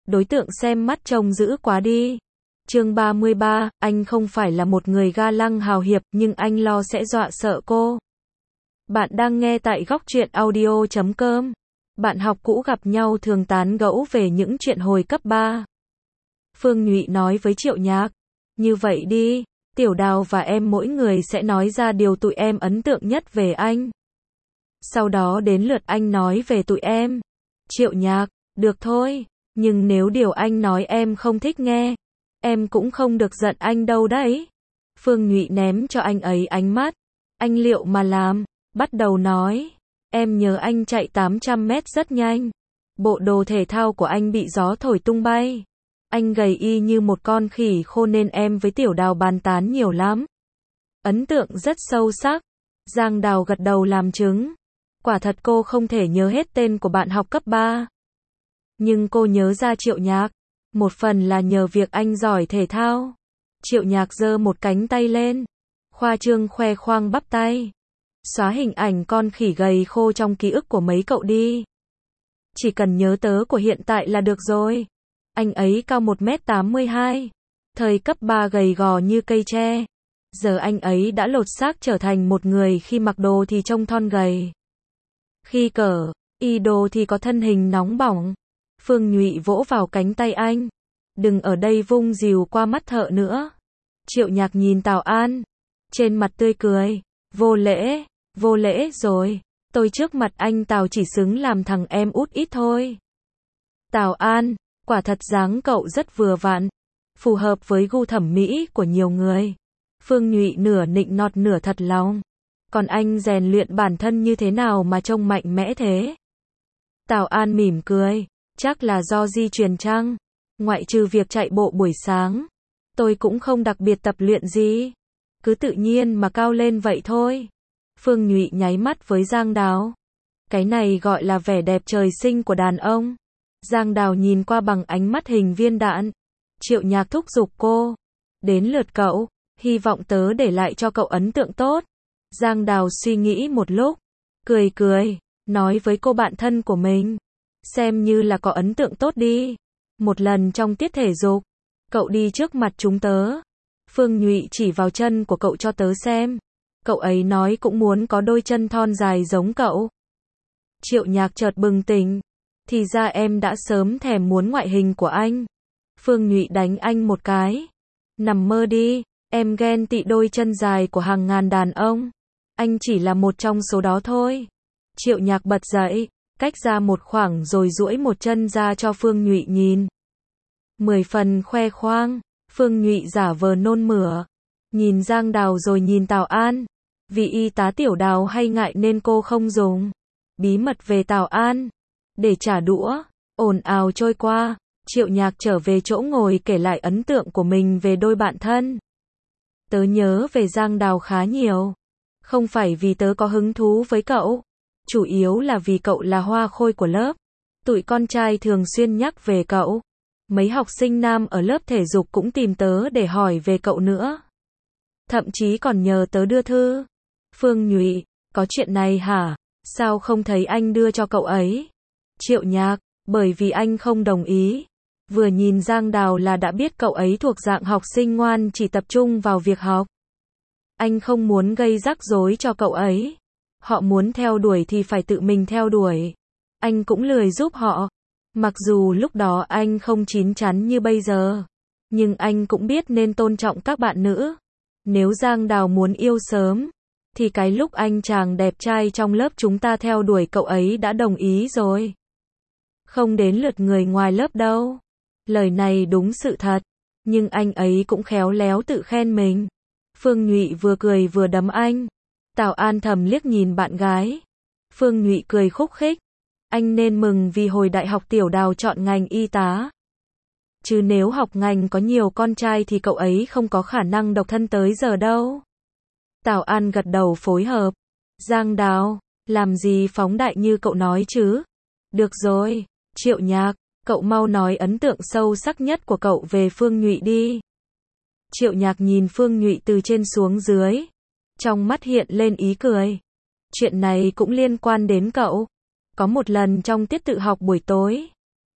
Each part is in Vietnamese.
đối tượng xem mắt trông dữ quá đi. Chương 33, anh không phải là một người ga lăng hào hiệp, nhưng anh lo sẽ dọa sợ cô. Bạn đang nghe tại Góc Truyện Audio.com. Bạn học cũ gặp nhau thường tán gẫu về những chuyện hồi cấp 3. Phương Nhụy nói với Triệu Nhạc, như vậy đi, Tiểu Đào và em mỗi người sẽ nói ra điều tụi em ấn tượng nhất về anh. Sau đó đến lượt anh nói về tụi em. Triệu Nhạc, được thôi, nhưng nếu điều anh nói em không thích nghe, em cũng không được giận anh đâu đấy. Phương Nhụy ném cho anh ấy ánh mắt. Anh liệu mà làm? Bắt đầu nói. Em nhớ anh chạy 800 mét rất nhanh. Bộ đồ thể thao của anh bị gió thổi tung bay. Anh gầy y như một con khỉ khô nên em với Tiểu Đào bàn tán nhiều lắm. Ấn tượng rất sâu sắc. Giang Đào gật đầu làm chứng. Quả thật cô không thể nhớ hết tên của bạn học cấp 3. Nhưng cô nhớ ra Triệu Nhạc. Một phần là nhờ việc anh giỏi thể thao. Triệu Nhạc giơ một cánh tay lên. Khoa trương khoe khoang bắp tay. Xóa hình ảnh con khỉ gầy khô trong ký ức của mấy cậu đi. Chỉ cần nhớ tớ của hiện tại là được rồi. Anh ấy cao 1m82. Thời cấp 3 gầy gò như cây tre. Giờ anh ấy đã lột xác trở thành một người, khi mặc đồ thì trông thon gầy. Khi cởi y đồ thì có thân hình nóng bỏng. Phương Nhụy vỗ vào cánh tay anh. Đừng ở đây vung rìu qua mắt thợ nữa. Triệu Nhạc nhìn Tào An. Trên mặt tươi cười. Vô lễ rồi. Tôi trước mặt anh Tào chỉ xứng làm thằng em út ít thôi. Tào An, quả thật dáng cậu rất vừa vặn. Phù hợp với gu thẩm mỹ của nhiều người. Phương Nhụy nửa nịnh nọt nửa thật lòng. Còn anh rèn luyện bản thân như thế nào mà trông mạnh mẽ thế? Tào An mỉm cười. Chắc là do di truyền chăng? Ngoại trừ việc chạy bộ buổi sáng, tôi cũng không đặc biệt tập luyện gì. Cứ tự nhiên mà cao lên vậy thôi. Phương Nhụy nháy mắt với Giang Đào. Cái này gọi là vẻ đẹp trời sinh của đàn ông. Giang Đào nhìn qua bằng ánh mắt hình viên đạn. Triệu Nhạc thúc giục cô. Đến lượt cậu, hy vọng tớ để lại cho cậu ấn tượng tốt. Giang Đào suy nghĩ một lúc. Cười, nói với cô bạn thân của mình. Xem như là có ấn tượng tốt đi. Một lần trong tiết thể dục, cậu đi trước mặt chúng tớ. Phương Nhụy chỉ vào chân của cậu cho tớ xem. Cậu ấy nói cũng muốn có đôi chân thon dài giống cậu. Triệu Nhạc chợt bừng tỉnh. Thì ra em đã sớm thèm muốn ngoại hình của anh. Phương Nhụy đánh anh một cái. Nằm mơ đi, em ghen tị đôi chân dài của hàng ngàn đàn ông. Anh chỉ là một trong số đó thôi. Triệu Nhạc bật dậy, cách ra một khoảng rồi duỗi một chân ra cho Phương Nhụy nhìn. 10 phần khoe khoang. Phương Nhụy giả vờ nôn mửa. Nhìn Giang Đào rồi nhìn Tào An. Vì y tá Tiểu Đào hay ngại nên cô không dùng. Bí mật về Tào An. Để trả đũa. Ồn ào trôi qua. Triệu Nhạc trở về chỗ ngồi kể lại ấn tượng của mình về đôi bạn thân. Tớ nhớ về Giang Đào khá nhiều. Không phải vì tớ có hứng thú với cậu. Chủ yếu là vì cậu là hoa khôi của lớp. Tụi con trai thường xuyên nhắc về cậu. Mấy học sinh nam ở lớp thể dục cũng tìm tớ để hỏi về cậu nữa. Thậm chí còn nhờ tớ đưa thư. Phương Nhụy, có chuyện này hả? Sao không thấy anh đưa cho cậu ấy? Triệu Nhạc, bởi vì anh không đồng ý. Vừa nhìn Giang Đào là đã biết cậu ấy thuộc dạng học sinh ngoan chỉ tập trung vào việc học. Anh không muốn gây rắc rối cho cậu ấy. Họ muốn theo đuổi thì phải tự mình theo đuổi. Anh cũng lười giúp họ. Mặc dù lúc đó anh không chín chắn như bây giờ. Nhưng anh cũng biết nên tôn trọng các bạn nữ. Nếu Giang Đào muốn yêu sớm, thì cái lúc anh chàng đẹp trai trong lớp chúng ta theo đuổi cậu ấy đã đồng ý rồi. Không đến lượt người ngoài lớp đâu. Lời này đúng sự thật. Nhưng anh ấy cũng khéo léo tự khen mình. Phương Nhụy vừa cười vừa đấm anh. Tào An thầm liếc nhìn bạn gái. Phương Nhụy cười khúc khích. Anh nên mừng vì hồi đại học Tiểu Đào chọn ngành y tá. Chứ nếu học ngành có nhiều con trai thì cậu ấy không có khả năng độc thân tới giờ đâu. Tào An gật đầu phối hợp. Giang Đào, làm gì phóng đại như cậu nói chứ? Được rồi, Triệu Nhạc, cậu mau nói ấn tượng sâu sắc nhất của cậu về Phương Nhụy đi. Triệu Nhạc nhìn Phương Nhụy từ trên xuống dưới. Trong mắt hiện lên ý cười. Chuyện này cũng liên quan đến cậu. Có một lần trong tiết tự học buổi tối,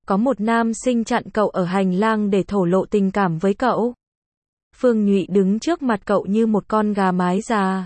Có một nam sinh chặn cậu ở hành lang để thổ lộ tình cảm với cậu. Phương Nhụy đứng trước mặt cậu như một con gà mái già.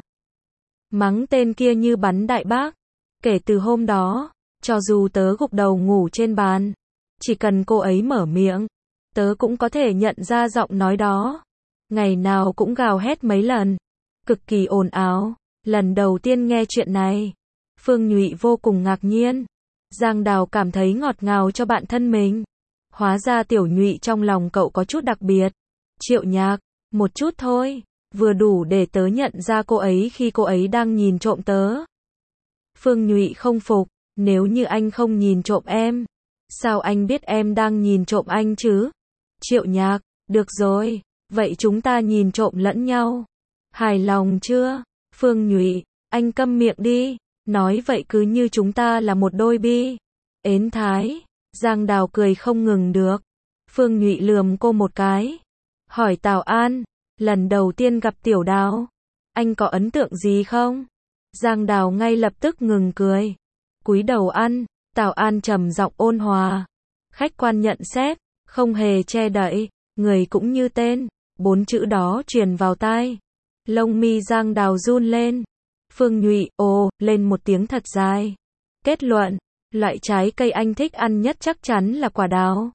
Mắng tên kia như bắn đại bác. Kể từ hôm đó, cho dù tớ gục đầu ngủ trên bàn, chỉ cần cô ấy mở miệng, tớ cũng có thể nhận ra giọng nói đó. Ngày nào cũng gào hét mấy lần, cực kỳ ồn ào. Lần đầu tiên nghe chuyện này, Phương Nhụy vô cùng ngạc nhiên. Giang Đào cảm thấy ngọt ngào cho bạn thân mình. Hóa ra Tiểu Nhụy trong lòng cậu có chút đặc biệt. Triệu Nhạc, một chút thôi, vừa đủ để tớ nhận ra cô ấy khi cô ấy đang nhìn trộm tớ. Phương Nhụy không phục, nếu như anh không nhìn trộm em, sao anh biết em đang nhìn trộm anh chứ? Triệu Nhạc, được rồi, vậy chúng ta nhìn trộm lẫn nhau. Hài lòng chưa? Phương Nhụy, anh câm miệng đi, nói vậy cứ như chúng ta là một đôi bi. Ến thái. Giang Đào cười không ngừng được. Phương Nhụy lườm cô một cái. Hỏi Tào An, lần đầu tiên gặp Tiểu Đào, anh có ấn tượng gì không? Giang Đào ngay lập tức ngừng cười. Cúi đầu ăn. Tào An trầm giọng ôn hòa. Khách quan nhận xét, không hề che đậy, người cũng như tên. 4 chữ đó truyền vào tai. Lông mi Giang Đào run lên. Phương Nhụy, ồ, lên một tiếng thật dài. Kết luận, loại trái cây anh thích ăn nhất chắc chắn là quả đào.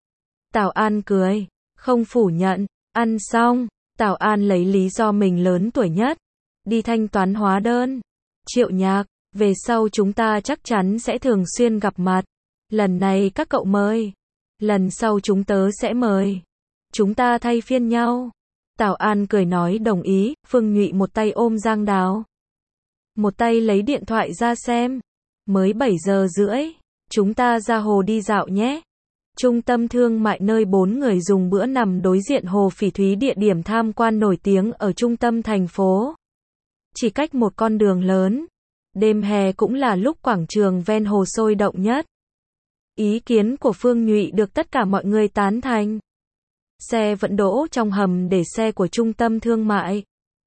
Tào An cười, không phủ nhận. Ăn xong, Tào An lấy lý do mình lớn tuổi nhất, đi thanh toán hóa đơn. Triệu Nhạc, về sau chúng ta chắc chắn sẽ thường xuyên gặp mặt. Lần này các cậu mời, lần sau chúng tớ sẽ mời. Chúng ta thay phiên nhau. Tào An cười nói đồng ý. Phương Nhụy một tay ôm Giang Đào, một tay lấy điện thoại ra xem. Mới 7:30, chúng ta ra hồ đi dạo nhé. Trung tâm thương mại nơi 4 người dùng bữa nằm đối diện hồ Phỉ Thúy, địa điểm tham quan nổi tiếng ở trung tâm thành phố. Chỉ cách một con đường lớn. Đêm hè cũng là lúc quảng trường ven hồ sôi động nhất. Ý kiến của Phương Nhụy được tất cả mọi người tán thành. Xe vẫn đỗ trong hầm để xe của trung tâm thương mại.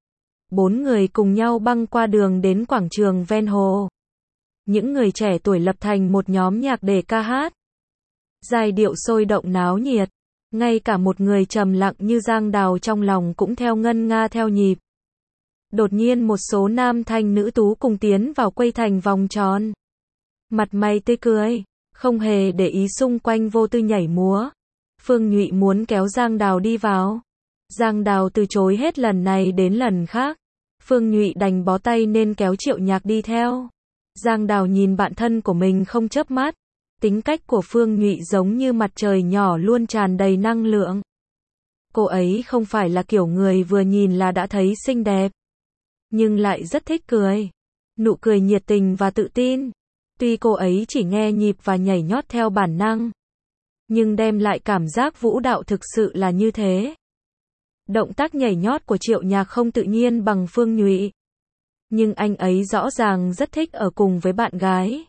4 người cùng nhau băng qua đường đến quảng trường ven hồ. Những người trẻ tuổi lập thành một nhóm nhạc để ca hát. Giai điệu sôi động náo nhiệt. Ngay cả một người trầm lặng như Giang Đào trong lòng cũng theo ngân nga theo nhịp. Đột nhiên một số nam thanh nữ tú cùng tiến vào quây thành vòng tròn. Mặt mày tươi cười, không hề để ý xung quanh vô tư nhảy múa. Phương Nhụy muốn kéo Giang Đào đi vào. Giang Đào từ chối hết lần này đến lần khác. Phương Nhụy đành bó tay nên kéo Triệu Nhạc đi theo. Giang Đào nhìn bạn thân của mình không chớp mắt. Tính cách của Phương Nhụy giống như mặt trời nhỏ luôn tràn đầy năng lượng. Cô ấy không phải là kiểu người vừa nhìn là đã thấy xinh đẹp, nhưng lại rất thích cười. Nụ cười nhiệt tình và tự tin. Tuy cô ấy chỉ nghe nhịp và nhảy nhót theo bản năng, nhưng đem lại cảm giác vũ đạo thực sự là như thế. Động tác nhảy nhót của Triệu Nhạc không tự nhiên bằng Phương Nhụy, nhưng anh ấy rõ ràng rất thích ở cùng với bạn gái.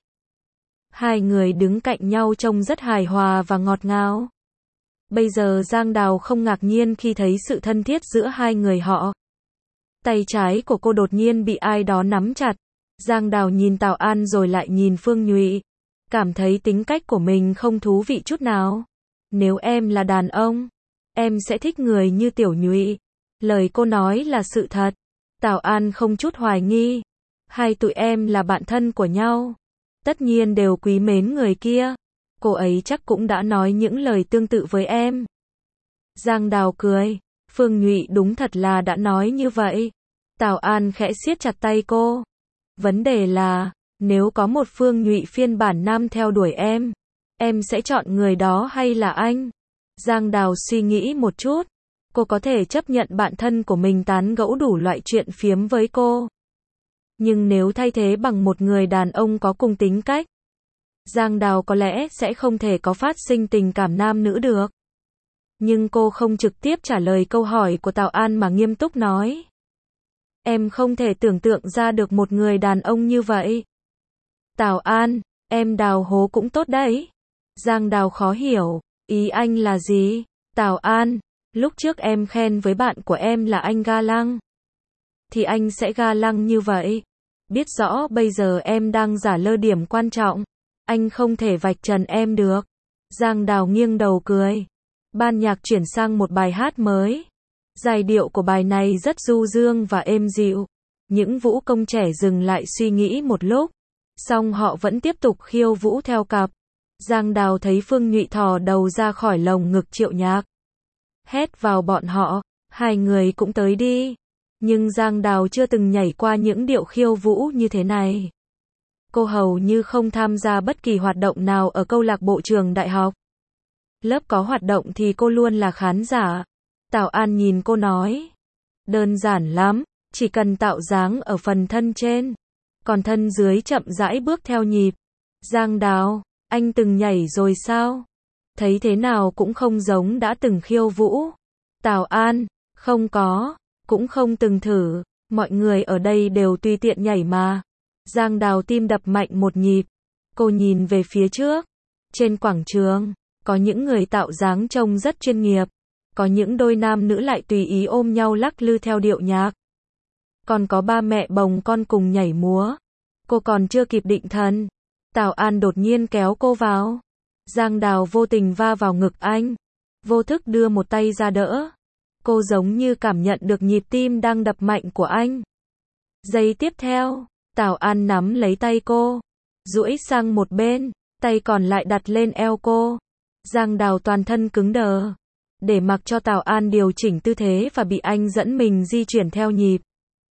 Hai người đứng cạnh nhau trông rất hài hòa và ngọt ngào. Bây giờ Giang Đào không ngạc nhiên khi thấy sự thân thiết giữa hai người họ. Tay trái của cô đột nhiên bị ai đó nắm chặt. Giang Đào nhìn Tào An rồi lại nhìn Phương Nhụy. Cảm thấy tính cách của mình không thú vị chút nào. Nếu em là đàn ông, em sẽ thích người như Tiểu Nhụy. Lời cô nói là sự thật. Tào An không chút hoài nghi. Hai tụi em là bạn thân của nhau, tất nhiên đều quý mến người kia. Cô ấy chắc cũng đã nói những lời tương tự với em. Giang Đào cười. Phương Nhụy đúng thật là đã nói như vậy. Tào An khẽ siết chặt tay cô. Vấn đề là, nếu có một Phương Nhụy phiên bản nam theo đuổi em sẽ chọn người đó hay là anh? Giang Đào suy nghĩ một chút. Cô có thể chấp nhận bạn thân của mình tán gẫu đủ loại chuyện phiếm với cô. Nhưng nếu thay thế bằng một người đàn ông có cùng tính cách, Giang Đào có lẽ sẽ không thể có phát sinh tình cảm nam nữ được. Nhưng cô không trực tiếp trả lời câu hỏi của Tào An mà nghiêm túc nói. Em không thể tưởng tượng ra được một người đàn ông như vậy. Tào An, em đào hố cũng tốt đấy. Giang Đào khó hiểu, ý anh là gì? Tào An, lúc trước em khen với bạn của em là anh ga lăng, thì anh sẽ ga lăng như vậy. Biết rõ bây giờ em đang giả lơ điểm quan trọng, anh không thể vạch trần em được. Giang Đào nghiêng đầu cười. Ban nhạc chuyển sang một bài hát mới. Giai điệu của bài này rất du dương và êm dịu. Những vũ công trẻ dừng lại suy nghĩ một lúc. Xong họ vẫn tiếp tục khiêu vũ theo cặp. Giang Đào thấy Phương Nhụy thò đầu ra khỏi lồng ngực Triệu Nhạc. Hét vào bọn họ, hai người cũng tới đi. Nhưng Giang Đào chưa từng nhảy qua những điệu khiêu vũ như thế này. Cô hầu như không tham gia bất kỳ hoạt động nào ở câu lạc bộ trường đại học. Lớp có hoạt động thì cô luôn là khán giả. Tào An nhìn cô nói. Đơn giản lắm, chỉ cần tạo dáng ở phần thân trên. Còn thân dưới chậm rãi bước theo nhịp. Giang Đào, anh từng nhảy rồi sao? Thấy thế nào cũng không giống đã từng khiêu vũ. Tào An, không có, cũng không từng thử. Mọi người ở đây đều tùy tiện nhảy mà. Giang Đào tim đập mạnh một nhịp. Cô nhìn về phía trước. Trên quảng trường, có những người tạo dáng trông rất chuyên nghiệp. Có những đôi nam nữ lại tùy ý ôm nhau lắc lư theo điệu nhạc. Còn có ba mẹ bồng con cùng nhảy múa. Cô còn chưa kịp định thần. Tào An đột nhiên kéo cô vào. Giang Đào vô tình va vào ngực anh. Vô thức đưa một tay ra đỡ. Cô giống như cảm nhận được nhịp tim đang đập mạnh của anh. Giây tiếp theo, Tào An nắm lấy tay cô. Duỗi sang một bên, tay còn lại đặt lên eo cô. Giang Đào toàn thân cứng đờ. Để mặc cho Tào An điều chỉnh tư thế và bị anh dẫn mình di chuyển theo nhịp.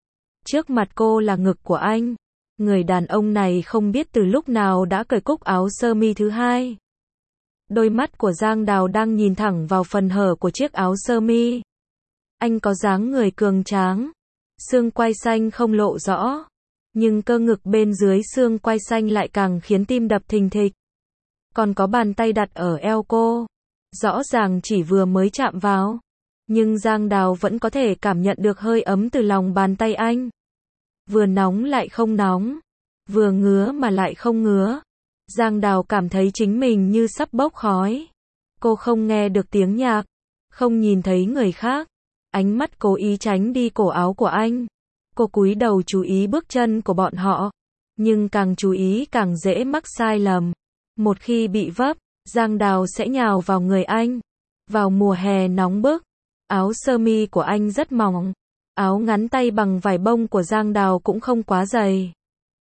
Trước mặt cô là ngực của anh. Người đàn ông này không biết từ lúc nào đã cởi cúc áo sơ mi thứ hai. Đôi mắt của Giang Đào đang nhìn thẳng vào phần hở của chiếc áo sơ mi. Anh có dáng người cường tráng. Xương quai xanh không lộ rõ. Nhưng cơ ngực bên dưới xương quai xanh lại càng khiến tim đập thình thịch. Còn có bàn tay đặt ở eo cô. Rõ ràng chỉ vừa mới chạm vào. Nhưng Giang Đào vẫn có thể cảm nhận được hơi ấm từ lòng bàn tay anh. Vừa nóng lại không nóng. Vừa ngứa mà lại không ngứa. Giang Đào cảm thấy chính mình như sắp bốc khói. Cô không nghe được tiếng nhạc. Không nhìn thấy người khác. Ánh mắt cố ý tránh đi cổ áo của anh. Cô cúi đầu chú ý bước chân của bọn họ. Nhưng càng chú ý càng dễ mắc sai lầm. Một khi bị vấp, Giang Đào sẽ nhào vào người anh. Vào mùa hè nóng bức, áo sơ mi của anh rất mỏng. Áo ngắn tay bằng vải bông của Giang Đào cũng không quá dày.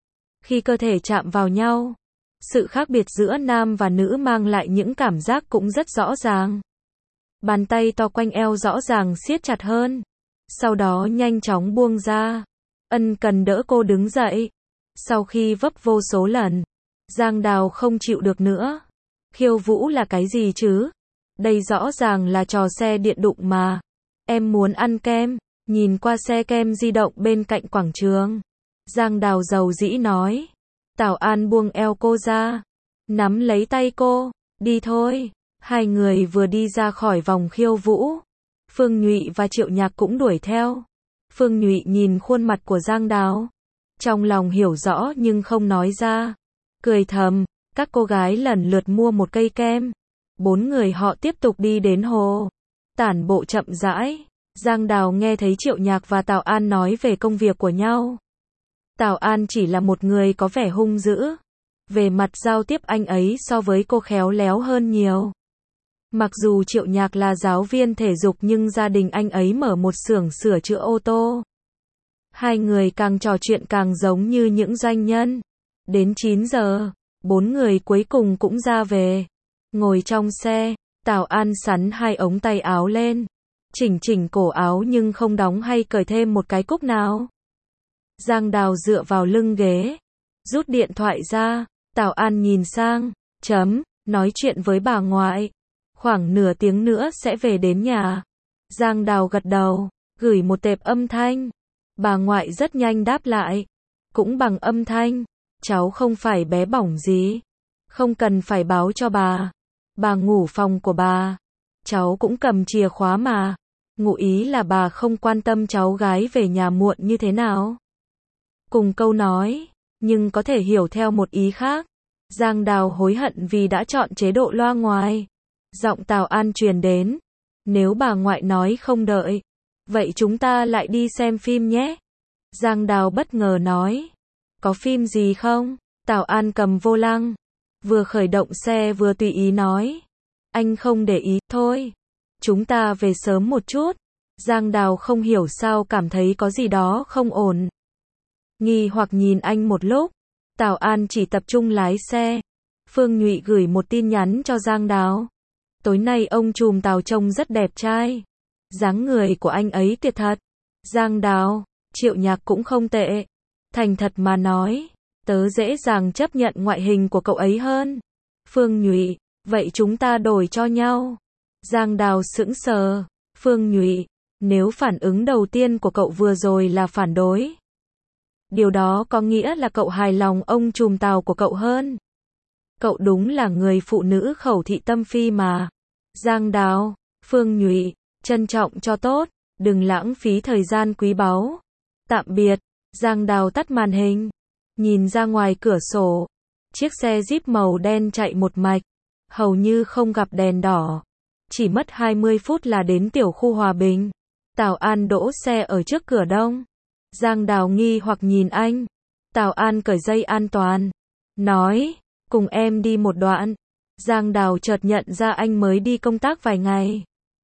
Khi cơ thể chạm vào nhau, sự khác biệt giữa nam và nữ mang lại những cảm giác cũng rất rõ ràng. Bàn tay to quanh eo rõ ràng siết chặt hơn. Sau đó nhanh chóng buông ra. Ân cần đỡ cô đứng dậy. Sau khi vấp vô số lần, Giang Đào không chịu được nữa. Khiêu vũ là cái gì chứ? Đây rõ ràng là trò xe điện đụng mà. Em muốn ăn kem. Nhìn qua xe kem di động bên cạnh quảng trường. Giang Đào dầu dĩ nói. Tào An buông eo cô ra. Nắm lấy tay cô. Đi thôi. Hai người vừa đi ra khỏi vòng khiêu vũ. Phương Nhụy và Triệu Nhạc cũng đuổi theo. Phương Nhụy nhìn khuôn mặt của Giang Đào. Trong lòng hiểu rõ nhưng không nói ra. Cười thầm. Các cô gái lần lượt mua một cây kem. Bốn người họ tiếp tục đi đến hồ. Tản bộ chậm rãi. Giang Đào nghe thấy Triệu Nhạc và Tào An nói về công việc của nhau. Tào An chỉ là một người có vẻ hung dữ. Về mặt giao tiếp anh ấy so với cô khéo léo hơn nhiều. Mặc dù Triệu Nhạc là giáo viên thể dục nhưng gia đình anh ấy mở một xưởng sửa chữa ô tô. Hai người càng trò chuyện càng giống như những doanh nhân. Đến 9 giờ, bốn người cuối cùng cũng ra về. Ngồi trong xe, Tào An sắn hai ống tay áo lên. Chỉnh cổ áo nhưng không đóng hay cởi thêm một cái cúc nào. Giang Đào dựa vào lưng ghế. Rút điện thoại ra. Tào An nhìn sang. Nói chuyện với bà ngoại. Khoảng nửa tiếng nữa sẽ về đến nhà. Giang Đào gật đầu. Gửi một tệp âm thanh. Bà ngoại rất nhanh đáp lại. Cũng bằng âm thanh. Cháu không phải bé bỏng gì. Không cần phải báo cho bà. Bà ngủ phòng của bà. Cháu cũng cầm chìa khóa mà. Ngụ ý là bà không quan tâm cháu gái về nhà muộn như thế nào. Cùng câu nói, nhưng có thể hiểu theo một ý khác. Giang Đào hối hận vì đã chọn chế độ loa ngoài. Giọng Tào An truyền đến. Nếu bà ngoại nói không đợi, vậy chúng ta lại đi xem phim nhé. Giang Đào bất ngờ nói. Có phim gì không? Tào An cầm vô lăng. Vừa khởi động xe vừa tùy ý nói. Anh không để ý, thôi. Chúng ta về sớm một chút. Giang Đào không hiểu sao cảm thấy có gì đó không ổn. Nghi hoặc nhìn anh một lúc. Tào An chỉ tập trung lái xe. Phương Nhụy gửi một tin nhắn cho Giang Đào. Tối nay ông trùm Tào trông rất đẹp trai. Dáng người của anh ấy tuyệt thật. Giang Đào, Triệu Nhạc cũng không tệ. Thành thật mà nói, tớ dễ dàng chấp nhận ngoại hình của cậu ấy hơn. Phương Nhụy, vậy chúng ta đổi cho nhau. Giang Đào sững sờ. Phương Nhụy, nếu phản ứng đầu tiên của cậu vừa rồi là phản đối, điều đó có nghĩa là cậu hài lòng ông trùm Tào của cậu hơn. Cậu đúng là người phụ nữ khẩu thị tâm phi mà. Giang Đào, Phương Nhụy, trân trọng cho tốt, đừng lãng phí thời gian quý báu. Tạm biệt. Giang Đào tắt màn hình, nhìn ra ngoài cửa sổ. Chiếc xe Jeep màu đen chạy một mạch, hầu như không gặp đèn đỏ. Chỉ mất 20 phút là đến tiểu khu Hòa Bình. Tào An đỗ xe ở trước cửa đông. Giang Đào nghi hoặc nhìn anh. Tào An cởi dây an toàn, nói, cùng em đi một đoạn. Giang Đào chợt nhận ra anh mới đi công tác vài ngày.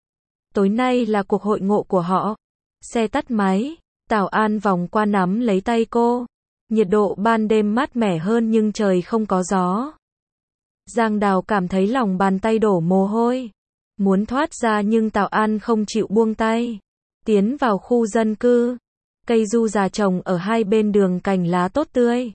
Tối nay là cuộc hội ngộ của họ. Xe tắt máy, Tào An vòng qua nắm lấy tay cô. Nhiệt độ ban đêm mát mẻ hơn nhưng trời không có gió. Giang Đào cảm thấy lòng bàn tay đổ mồ hôi. Muốn thoát ra nhưng Tào An không chịu buông tay. Tiến vào khu dân cư. Cây du già trồng ở hai bên đường, cành lá tốt tươi.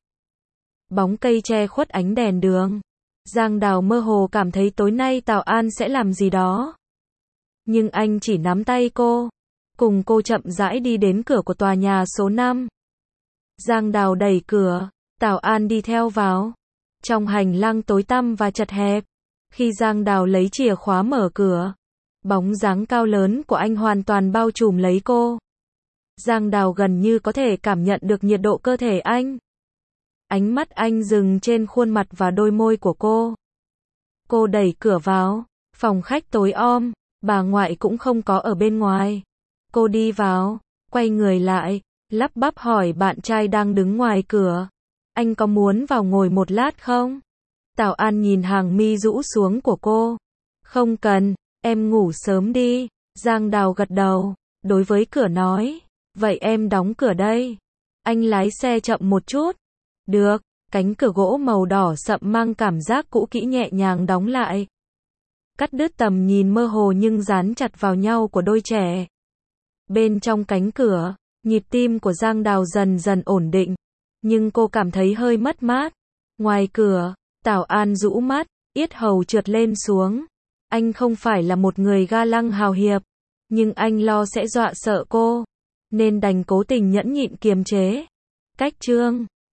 Bóng cây che khuất ánh đèn đường. Giang Đào mơ hồ cảm thấy tối nay Tào An sẽ làm gì đó. Nhưng anh chỉ nắm tay cô. Cùng cô chậm rãi đi đến cửa của tòa nhà số 5. Giang Đào đẩy cửa. Tào An đi theo vào. Trong hành lang tối tăm và chật hẹp. Khi Giang Đào lấy chìa khóa mở cửa, bóng dáng cao lớn của anh hoàn toàn bao trùm lấy cô. Giang Đào gần như có thể cảm nhận được nhiệt độ cơ thể anh. Ánh mắt anh dừng trên khuôn mặt và đôi môi của cô. Cô đẩy cửa vào. Phòng khách tối om, bà ngoại cũng không có ở bên ngoài. Cô đi vào, quay người lại, lắp bắp hỏi bạn trai đang đứng ngoài cửa. Anh có muốn vào ngồi một lát không? Tào An nhìn hàng mi rũ xuống của cô. Không cần, em ngủ sớm đi. Giang Đào gật đầu, đối với cửa nói. Vậy em đóng cửa đây. Anh lái xe chậm một chút. Được, cánh cửa gỗ màu đỏ sậm mang cảm giác cũ kỹ nhẹ nhàng đóng lại. Cắt đứt tầm nhìn mơ hồ nhưng dán chặt vào nhau của đôi trẻ. Bên trong cánh cửa, nhịp tim của Giang Đào dần dần ổn định. Nhưng cô cảm thấy hơi mất mát. Ngoài cửa, Tào An rũ mắt, yết hầu trượt lên xuống. Anh không phải là một người ga lăng hào hiệp, nhưng anh lo sẽ dọa sợ cô, nên đành cố tình nhẫn nhịn kiềm chế. Cách chương